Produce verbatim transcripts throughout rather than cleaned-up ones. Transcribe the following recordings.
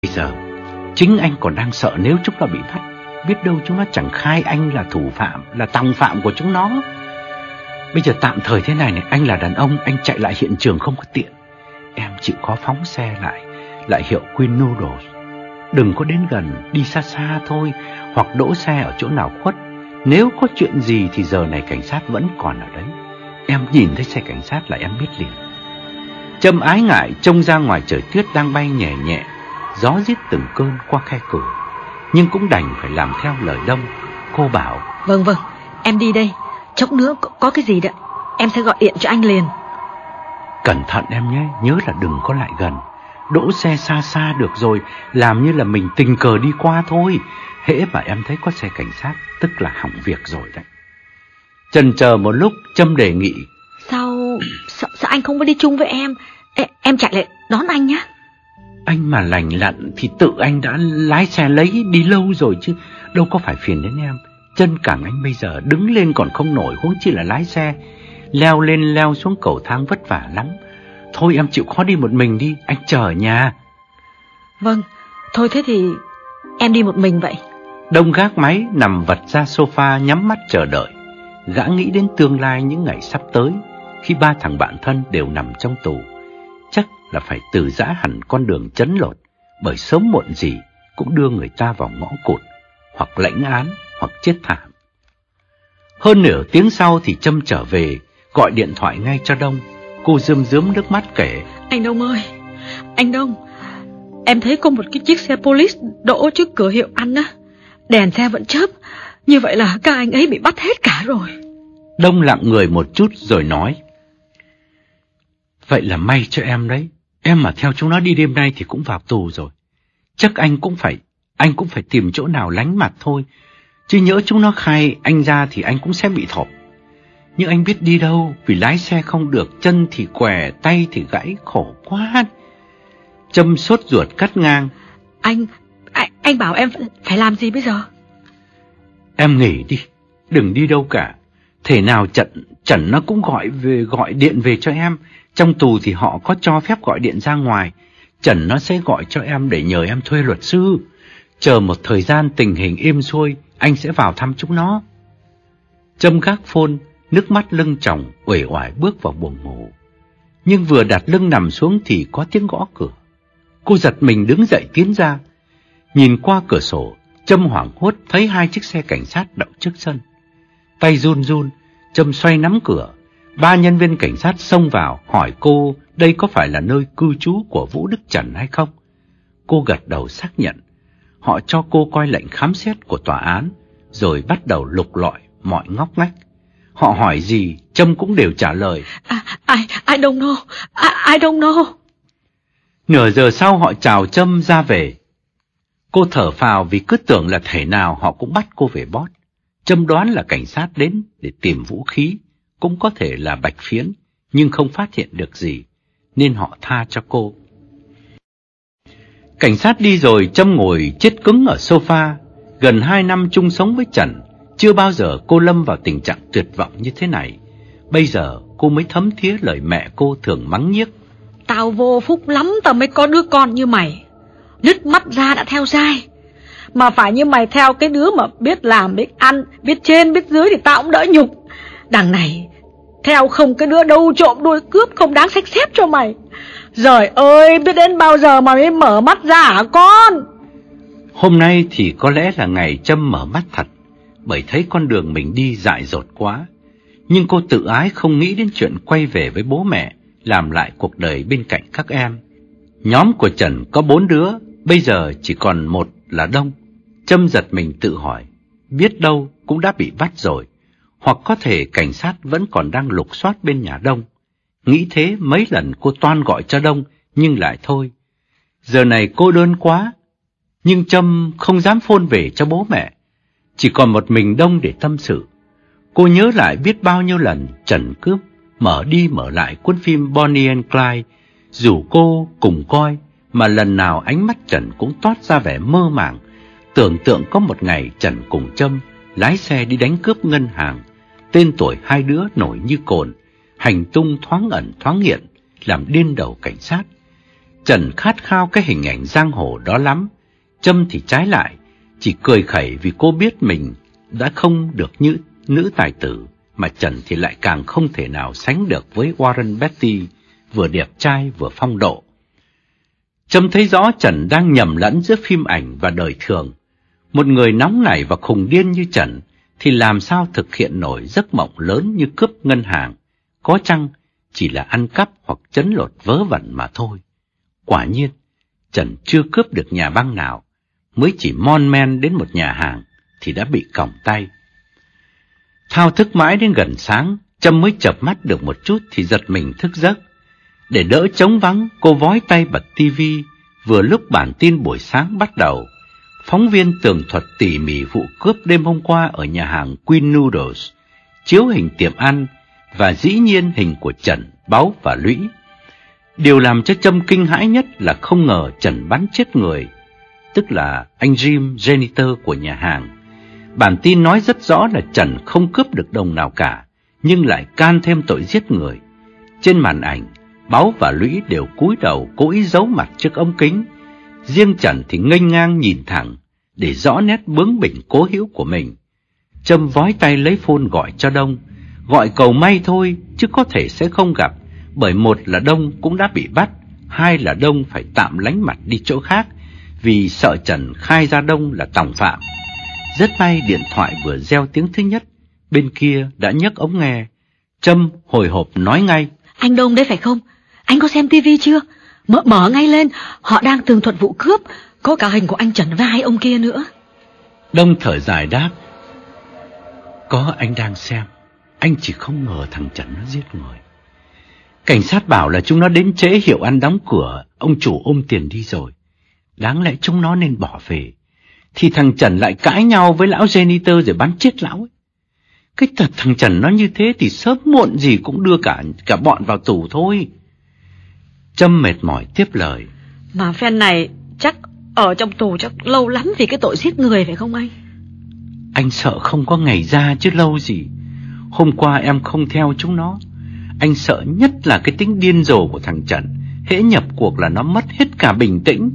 Bây giờ chính anh còn đang sợ nếu chúng nó bị bắt, biết đâu chúng nó chẳng khai anh là thủ phạm, là tòng phạm của chúng nó. Bây giờ tạm thời thế này này, anh là đàn ông, anh chạy lại hiện trường không có tiện. Em chịu khó phóng xe lại, lại hiệu Queen Noodles. Đừng có đến gần, đi xa xa thôi, hoặc đỗ xe ở chỗ nào khuất. Nếu có chuyện gì thì giờ này cảnh sát vẫn còn ở đấy. Em nhìn thấy xe cảnh sát là em biết liền. Trâm ái ngại trông ra ngoài trời tuyết đang bay nhẹ nhẹ, gió rít từng cơn qua khe cửa, nhưng cũng đành phải làm theo lời Đông. Cô bảo: Vâng vâng, em đi đây. Chốc nữa có, có cái gì đó em sẽ gọi điện cho anh liền. Cẩn thận em nhé, nhớ là đừng có lại gần. Đỗ xe xa xa được rồi, làm như là mình tình cờ đi qua thôi. Hễ mà em thấy có xe cảnh sát tức là hỏng việc rồi đấy. Chần chờ một lúc, Trâm đề nghị: Sao, sao, sao anh không có đi chung với em? Ê, em chạy lại đón anh nhé. Anh mà lành lặn thì tự anh đã lái xe lấy đi lâu rồi chứ, đâu có phải phiền đến em. Chân cẳng anh bây giờ đứng lên còn không nổi, huống chi là lái xe. Leo lên leo xuống cầu thang vất vả lắm. Thôi em chịu khó đi một mình đi, anh chờ ở nhà. Vâng, thôi thế thì em đi một mình vậy. Đông gác máy nằm vật ra sofa nhắm mắt chờ đợi. Gã nghĩ đến tương lai những ngày sắp tới, khi ba thằng bạn thân đều nằm trong tù. Chắc là phải từ giã hẳn con đường chấn lột, bởi sớm muộn gì cũng đưa người ta vào ngõ cụt, hoặc lãnh án, hoặc chết thảm. Hơn nửa tiếng sau thì Trâm trở về, gọi điện thoại ngay cho Đông. Cô rơm rớm nước mắt kể: Anh Đông ơi, anh Đông, em thấy có một cái chiếc xe police đỗ trước cửa hiệu ăn á, đèn xe vẫn chớp. Như vậy là các anh ấy bị bắt hết cả rồi. Đông lặng người một chút rồi nói: Vậy là may cho em đấy. Em mà theo chúng nó đi đêm nay thì cũng vào tù rồi. Chắc anh cũng phải Anh cũng phải tìm chỗ nào lánh mặt thôi. Chứ nhỡ chúng nó khai anh ra thì anh cũng sẽ bị thọc. Nhưng anh biết đi đâu, vì lái xe không được, chân thì què, tay thì gãy, khổ quá. Trâm sốt ruột cắt ngang: Anh, anh, anh bảo em phải làm gì bây giờ? Em nghỉ đi, đừng đi đâu cả. Thể nào Trần, Trần nó cũng gọi về gọi điện về cho em. Trong tù thì họ có cho phép gọi điện ra ngoài. Trần nó sẽ gọi cho em để nhờ em thuê luật sư. Chờ một thời gian tình hình êm xuôi, anh sẽ vào thăm chúng nó. Trâm gác phone, nước mắt lưng tròng, uể oải bước vào buồng ngủ. Nhưng vừa đặt lưng nằm xuống thì có tiếng gõ cửa. Cô giật mình đứng dậy tiến ra. Nhìn qua cửa sổ, Trâm hoảng hốt thấy hai chiếc xe cảnh sát đậu trước sân. Tay run run, Trâm xoay nắm cửa. Ba nhân viên cảnh sát xông vào hỏi cô đây có phải là nơi cư trú của Vũ Đức Trần hay không. Cô gật đầu xác nhận. Họ cho cô coi lệnh khám xét của tòa án, rồi bắt đầu lục lọi mọi ngóc ngách. Họ hỏi gì, Trâm cũng đều trả lời: I, I, I don't know, I, I don't know. Nửa giờ sau họ chào Trâm ra về. Cô thở phào vì cứ tưởng là thể nào họ cũng bắt cô về bót. Trâm đoán là cảnh sát đến để tìm vũ khí, cũng có thể là bạch phiến, nhưng không phát hiện được gì, nên họ tha cho cô. Cảnh sát đi rồi, Trâm ngồi chết cứng ở sofa. Gần hai năm chung sống với Trần, chưa bao giờ cô lâm vào tình trạng tuyệt vọng như thế này. Bây giờ cô mới thấm thía lời mẹ cô thường mắng nhiếc: Tao vô phúc lắm, tao mới có đứa con như mày. Nứt mắt ra đã theo dai. Mà phải như mày theo cái đứa mà biết làm, biết ăn, biết trên, biết dưới thì tao cũng đỡ nhục. Đằng này theo không cái đứa đâu trộm đuôi cướp, không đáng xách xếp cho mày. Giời ơi, biết đến bao giờ mà mới mở mắt ra hả con? Hôm nay thì có lẽ là ngày Trâm mở mắt thật, bởi thấy con đường mình đi dại dột quá. Nhưng cô tự ái không nghĩ đến chuyện quay về với bố mẹ, làm lại cuộc đời bên cạnh các em. Nhóm của Trần có bốn đứa, bây giờ chỉ còn một là Đông. Trâm giật mình tự hỏi, biết đâu cũng đã bị bắt rồi, hoặc có thể cảnh sát vẫn còn đang lục soát bên nhà Đông. Nghĩ thế mấy lần cô toan gọi cho Đông, nhưng lại thôi. Giờ này cô đơn quá, nhưng Trâm không dám phone về cho bố mẹ. Chỉ còn một mình Đông để tâm sự. Cô nhớ lại biết bao nhiêu lần Trần cướp, mở đi mở lại cuốn phim Bonnie and Clyde, rủ cô cùng coi, mà lần nào ánh mắt Trần cũng toát ra vẻ mơ màng, tưởng tượng có một ngày Trần cùng Trâm lái xe đi đánh cướp ngân hàng, tên tuổi hai đứa nổi như cồn, hành tung thoáng ẩn thoáng hiện, làm điên đầu cảnh sát. Trần khát khao cái hình ảnh giang hồ đó lắm. Trâm thì trái lại, chỉ cười khẩy vì cô biết mình đã không được như nữ tài tử, mà Trần thì lại càng không thể nào sánh được với Warren Beatty, vừa đẹp trai vừa phong độ. Trâm thấy rõ Trần đang nhầm lẫn giữa phim ảnh và đời thường. Một người nóng nảy và khùng điên như Trần thì làm sao thực hiện nổi giấc mộng lớn như cướp ngân hàng, có chăng chỉ là ăn cắp hoặc trấn lột vớ vẩn mà thôi. Quả nhiên, Trần chưa cướp được nhà băng nào, mới chỉ mon men đến một nhà hàng thì đã bị còng tay. Thao thức mãi đến gần sáng, Trâm mới chợp mắt được một chút thì giật mình thức giấc. Để đỡ trống vắng, cô vói tay bật tivi, vừa lúc bản tin buổi sáng bắt đầu. Phóng viên tường thuật tỉ mỉ vụ cướp đêm hôm qua ở nhà hàng Queen Noodles, chiếu hình tiệm ăn và dĩ nhiên hình của Trần, Báu và Lũy. Điều làm cho Trâm kinh hãi nhất là không ngờ Trần bắn chết người, tức là anh Jim janitor của nhà hàng. Bản tin nói rất rõ là Trần không cướp được đồng nào cả, nhưng lại can thêm tội giết người. Trên màn ảnh, Báu và Lũy đều cúi đầu cố ý giấu mặt trước ống kính. Riêng Trần thì nghênh ngang nhìn thẳng, để rõ nét bướng bỉnh cố hữu của mình. Trâm vói tay lấy phone gọi cho Đông, gọi cầu may thôi, chứ có thể sẽ không gặp, bởi một là Đông cũng đã bị bắt, hai là Đông phải tạm lánh mặt đi chỗ khác, vì sợ Trần khai ra Đông là tòng phạm. Rất may điện thoại vừa reo tiếng thứ nhất, bên kia đã nhấc ống nghe. Trâm hồi hộp nói ngay: Anh Đông đấy phải không? Anh có xem tivi chưa? Mở, mở ngay lên, họ đang tường thuật vụ cướp, có cả hình của anh Trần và hai ông kia nữa. Đông thở dài đáp: Có, anh đang xem. Anh chỉ không ngờ thằng Trần nó giết người. Cảnh sát bảo là chúng nó đến trễ, hiệu ăn đóng cửa, ông chủ ôm tiền đi rồi. Đáng lẽ chúng nó nên bỏ về, thì thằng Trần lại cãi nhau với lão janitor rồi bắn chết lão ấy. Cái thật thằng Trần nó như thế thì sớm muộn gì cũng đưa cả cả bọn vào tù thôi. Trâm mệt mỏi tiếp lời: Mà phen này chắc ở trong tù chắc lâu lắm vì cái tội giết người phải không anh? Anh sợ không có ngày ra chứ lâu gì. Hôm qua em không theo chúng nó. Anh sợ nhất là cái tính điên rồ của thằng Trần, hễ nhập cuộc là nó mất hết cả bình tĩnh.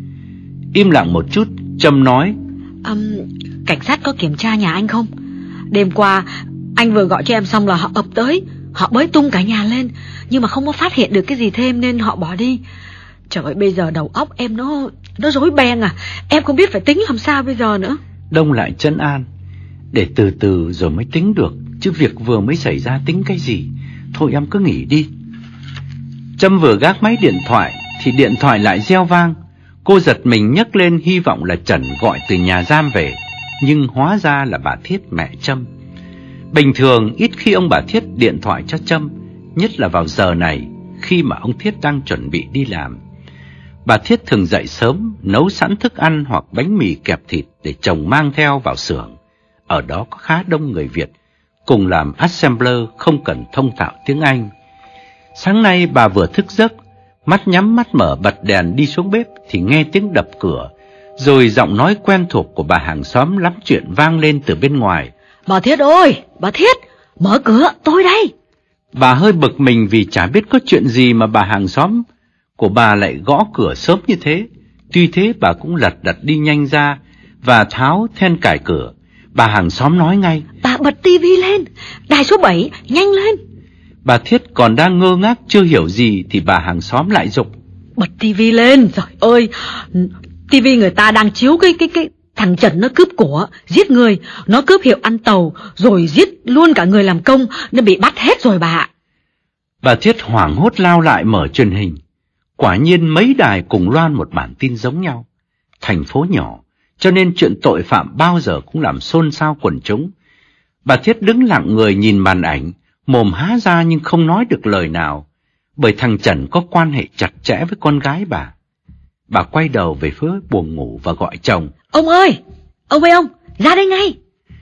Im lặng một chút, Trâm nói: um, Cảnh sát có kiểm tra nhà anh không? Đêm qua anh vừa gọi cho em xong là họ ập tới, họ bới tung cả nhà lên, nhưng mà không có phát hiện được cái gì thêm nên họ bỏ đi. Trời ơi, bây giờ đầu óc em nó nó rối beng à, em không biết phải tính làm sao bây giờ nữa. Đông lại trấn an: Để từ từ rồi mới tính được, chứ việc vừa mới xảy ra tính cái gì. Thôi em cứ nghỉ đi. Trâm vừa gác máy điện thoại thì điện thoại lại reo vang. Cô giật mình nhấc lên, hy vọng là Trần gọi từ nhà giam về, nhưng hóa ra là bà Thiết, mẹ Trâm. Bình thường ít khi ông bà Thiết điện thoại cho Trâm, nhất là vào giờ này khi mà ông Thiết đang chuẩn bị đi làm. Bà Thiết thường dậy sớm, nấu sẵn thức ăn hoặc bánh mì kẹp thịt để chồng mang theo vào xưởng. Ở đó có khá đông người Việt, cùng làm assembler không cần thông thạo tiếng Anh. Sáng nay bà vừa thức giấc, mắt nhắm mắt mở bật đèn đi xuống bếp thì nghe tiếng đập cửa, rồi giọng nói quen thuộc của bà hàng xóm lắm chuyện vang lên từ bên ngoài: Bà Thiết ơi, bà Thiết, mở cửa, tôi đây. Bà hơi bực mình vì chả biết có chuyện gì mà bà hàng xóm của bà lại gõ cửa sớm như thế. Tuy thế bà cũng lật đật đi nhanh ra và tháo then cài cửa. Bà hàng xóm nói ngay: Bà bật tivi lên, đài số bảy, nhanh lên. Bà Thiết còn đang ngơ ngác chưa hiểu gì thì bà hàng xóm lại giục: Bật tivi lên, trời ơi, tivi người ta đang chiếu cái cái cái thằng Trần nó cướp của, giết người, nó cướp hiệu ăn tàu, rồi giết luôn cả người làm công, nó bị bắt hết rồi bà. Bà Thiết hoảng hốt lao lại mở truyền hình. Quả nhiên mấy đài cùng loan một bản tin giống nhau. Thành phố nhỏ, cho nên chuyện tội phạm bao giờ cũng làm xôn xao quần chúng. Bà Thiết đứng lặng người nhìn màn ảnh, mồm há ra nhưng không nói được lời nào, bởi thằng Trần có quan hệ chặt chẽ với con gái bà. Bà quay đầu về phía buồng ngủ và gọi chồng: Ông ơi, ông ơi ông, ra đây ngay.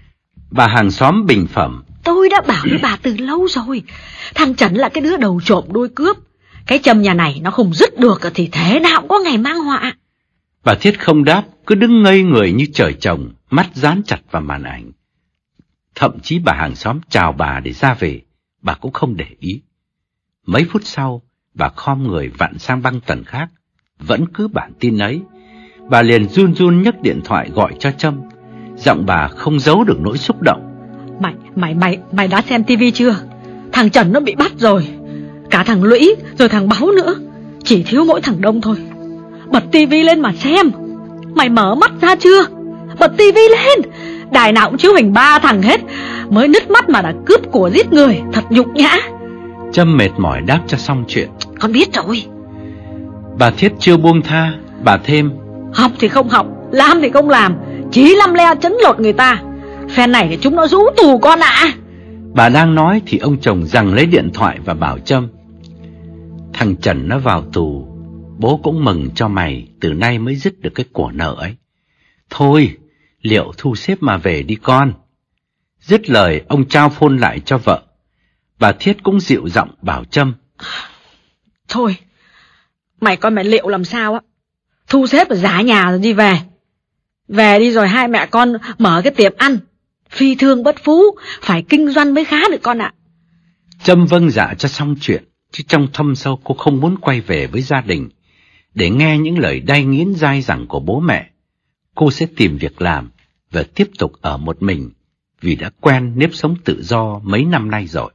Bà hàng xóm bình phẩm: Tôi đã bảo với bà từ lâu rồi, thằng Trần là cái đứa đầu trộm đuôi cướp. Cái châm nhà này nó không dứt được thì thế nào cũng có ngày mang họa. Bà Thiết không đáp, cứ đứng ngây người như trời trồng, mắt dán chặt vào màn ảnh. Thậm chí bà hàng xóm chào bà để ra về, bà cũng không để ý. Mấy phút sau, bà khom người vặn sang băng tần khác, vẫn cứ bản tin ấy. Bà liền run run nhấc điện thoại gọi cho Trâm. Giọng bà không giấu được nỗi xúc động. Mày, mày, mày, mày đã xem tivi chưa? Thằng Trần nó bị bắt rồi. Cả thằng Lũy, rồi thằng Báu nữa. Chỉ thiếu mỗi thằng Đông thôi. Bật tivi lên mà xem. Mày mở mắt ra chưa? Bật tivi lên. Đài nào cũng chiếu hình ba thằng hết. Mới nứt mắt mà đã cướp của giết người. Thật nhục nhã. Trâm mệt mỏi đáp cho xong chuyện. Con biết rồi. Bà Thiết chưa buông tha. Bà thêm: học thì không học, làm thì không làm, chỉ lăm le chấn lột người ta. Phen này thì chúng nó rũ tù con ạ. À. Bà đang nói thì ông chồng giằng lấy điện thoại và bảo Trâm: thằng Trần nó vào tù, bố cũng mừng cho mày, từ nay mới dứt được cái của nợ ấy. Thôi, liệu thu xếp mà về đi con. Dứt lời, ông trao phone lại cho vợ. Bà Thiết cũng dịu giọng bảo Trâm: thôi, mày coi mày liệu làm sao á. Thu xếp ở giá nhà rồi đi về. Về đi rồi hai mẹ con mở cái tiệm ăn. Phi thương bất phú, phải kinh doanh mới khá được con ạ. Trâm vâng dạ cho xong chuyện, chứ trong thâm sâu cô không muốn quay về với gia đình để nghe những lời đay nghiến dai dẳng của bố mẹ. Cô sẽ tìm việc làm và tiếp tục ở một mình, vì đã quen nếp sống tự do mấy năm nay rồi.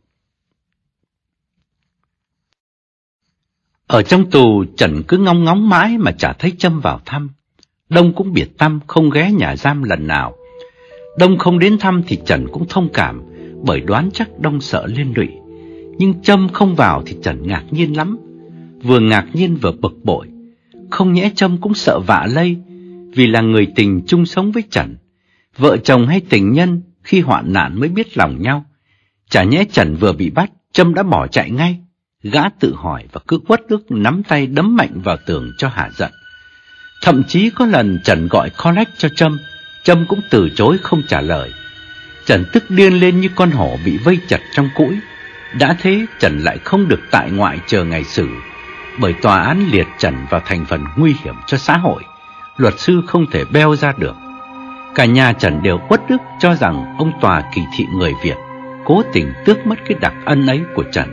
Ở trong tù, Trần cứ ngóng ngóng mãi mà chả thấy Trâm vào thăm. Đông cũng biệt tăm không ghé nhà giam lần nào. Đông không đến thăm thì Trần cũng thông cảm, bởi đoán chắc Đông sợ liên lụy. Nhưng Trâm không vào thì Trần ngạc nhiên lắm, vừa ngạc nhiên vừa bực bội. Không nhẽ Trâm cũng sợ vạ lây, vì là người tình chung sống với Trần. Vợ chồng hay tình nhân khi hoạn nạn mới biết lòng nhau. Chả nhẽ Trần vừa bị bắt, Trâm đã bỏ chạy ngay. Gã tự hỏi và cứ uất ức nắm tay đấm mạnh vào tường cho hả giận. Thậm chí có lần Trần gọi collect cho Trâm, Trâm cũng từ chối không trả lời. Trần tức điên lên như con hổ bị vây chặt trong cũi. Đã thế Trần lại không được tại ngoại chờ ngày xử, bởi tòa án liệt Trần vào thành phần nguy hiểm cho xã hội. Luật sư không thể beo ra được. Cả nhà Trần đều uất ức cho rằng ông tòa kỳ thị người Việt, cố tình tước mất cái đặc ân ấy của Trần.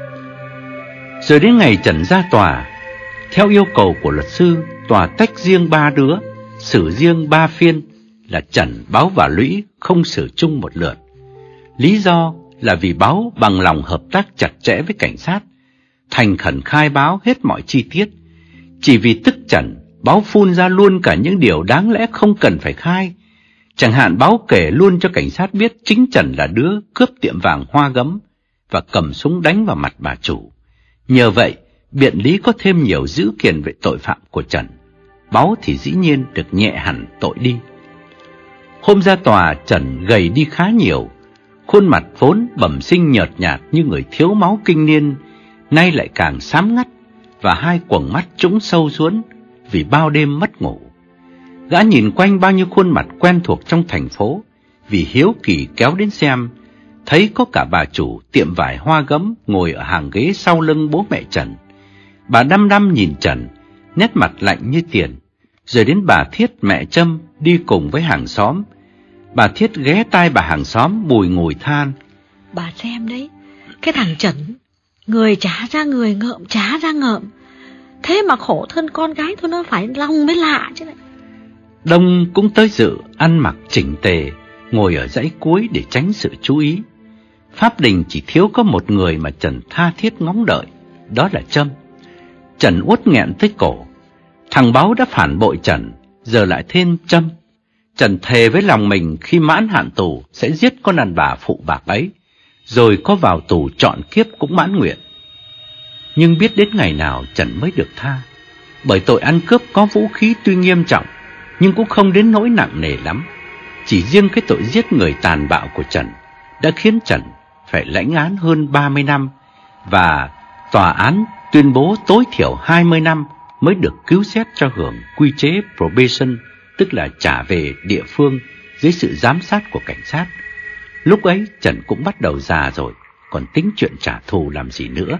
Rồi đến ngày Trần ra tòa, theo yêu cầu của luật sư, tòa tách riêng ba đứa, xử riêng ba phiên là Trần, Báu và Lũy, không xử chung một lượt. Lý do là vì Báu bằng lòng hợp tác chặt chẽ với cảnh sát, thành khẩn khai báo hết mọi chi tiết. Chỉ vì tức Trần, Báu phun ra luôn cả những điều đáng lẽ không cần phải khai. Chẳng hạn Báu kể luôn cho cảnh sát biết chính Trần là đứa cướp tiệm vàng Hoa Gấm và cầm súng đánh vào mặt bà chủ. Nhờ vậy, biện lý có thêm nhiều dữ kiện về tội phạm của Trần. Báu thì dĩ nhiên được nhẹ hẳn tội đi. Hôm ra tòa, Trần gầy đi khá nhiều. Khuôn mặt vốn bẩm sinh nhợt nhạt như người thiếu máu kinh niên, nay lại càng xám ngắt, và hai quầng mắt trũng sâu xuống vì bao đêm mất ngủ. Gã nhìn quanh bao nhiêu khuôn mặt quen thuộc trong thành phố, vì hiếu kỳ kéo đến xem, thấy có cả bà chủ tiệm vải Hoa Gấm ngồi ở hàng ghế sau lưng bố mẹ Trần. Bà đăm đăm nhìn Trần, nét mặt lạnh như tiền. Rồi đến bà Thiết mẹ Trâm đi cùng với hàng xóm. Bà Thiết ghé tai bà hàng xóm bùi ngùi than: bà xem đấy, cái thằng Trần, người trả ra người, ngợm trả ra ngợm. Thế mà khổ thân con gái thôi, nó phải lòng mới lạ chứ này. Đông cũng tới dự, ăn mặc chỉnh tề, ngồi ở dãy cuối để tránh sự chú ý. Pháp đình chỉ thiếu có một người mà Trần tha thiết ngóng đợi, đó là Trâm. Trần uất nghẹn tới cổ. Thằng Báu đã phản bội Trần, giờ lại thêm Trâm. Trần thề với lòng mình khi mãn hạn tù sẽ giết con đàn bà phụ bạc ấy, rồi có vào tù trọn kiếp cũng mãn nguyện. Nhưng biết đến ngày nào Trần mới được tha, bởi tội ăn cướp có vũ khí tuy nghiêm trọng, nhưng cũng không đến nỗi nặng nề lắm. Chỉ riêng cái tội giết người tàn bạo của Trần đã khiến Trần phải lãnh án hơn ba mươi năm, và tòa án tuyên bố tối thiểu hai mươi năm mới được cứu xét cho hưởng quy chế probation, tức là trả về địa phương dưới sự giám sát của cảnh sát. Lúc ấy Trần cũng bắt đầu già rồi, còn tính chuyện trả thù làm gì nữa.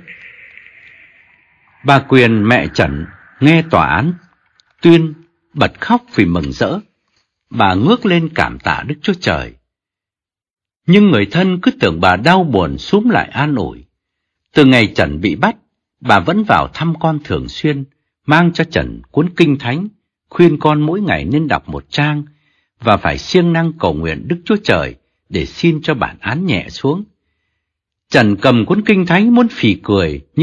Bà Quyền mẹ Trần nghe tòa án tuyên bật khóc vì mừng rỡ. Bà ngước lên cảm tạ Đức Chúa Trời. Nhưng người thân cứ tưởng bà đau buồn xúm lại an ủi. Từ ngày Trần bị bắt, bà vẫn vào thăm con thường xuyên, mang cho Trần cuốn kinh thánh, khuyên con mỗi ngày nên đọc một trang và phải siêng năng cầu nguyện Đức Chúa Trời để xin cho bản án nhẹ xuống. Trần cầm cuốn kinh thánh muốn phì cười, nhưng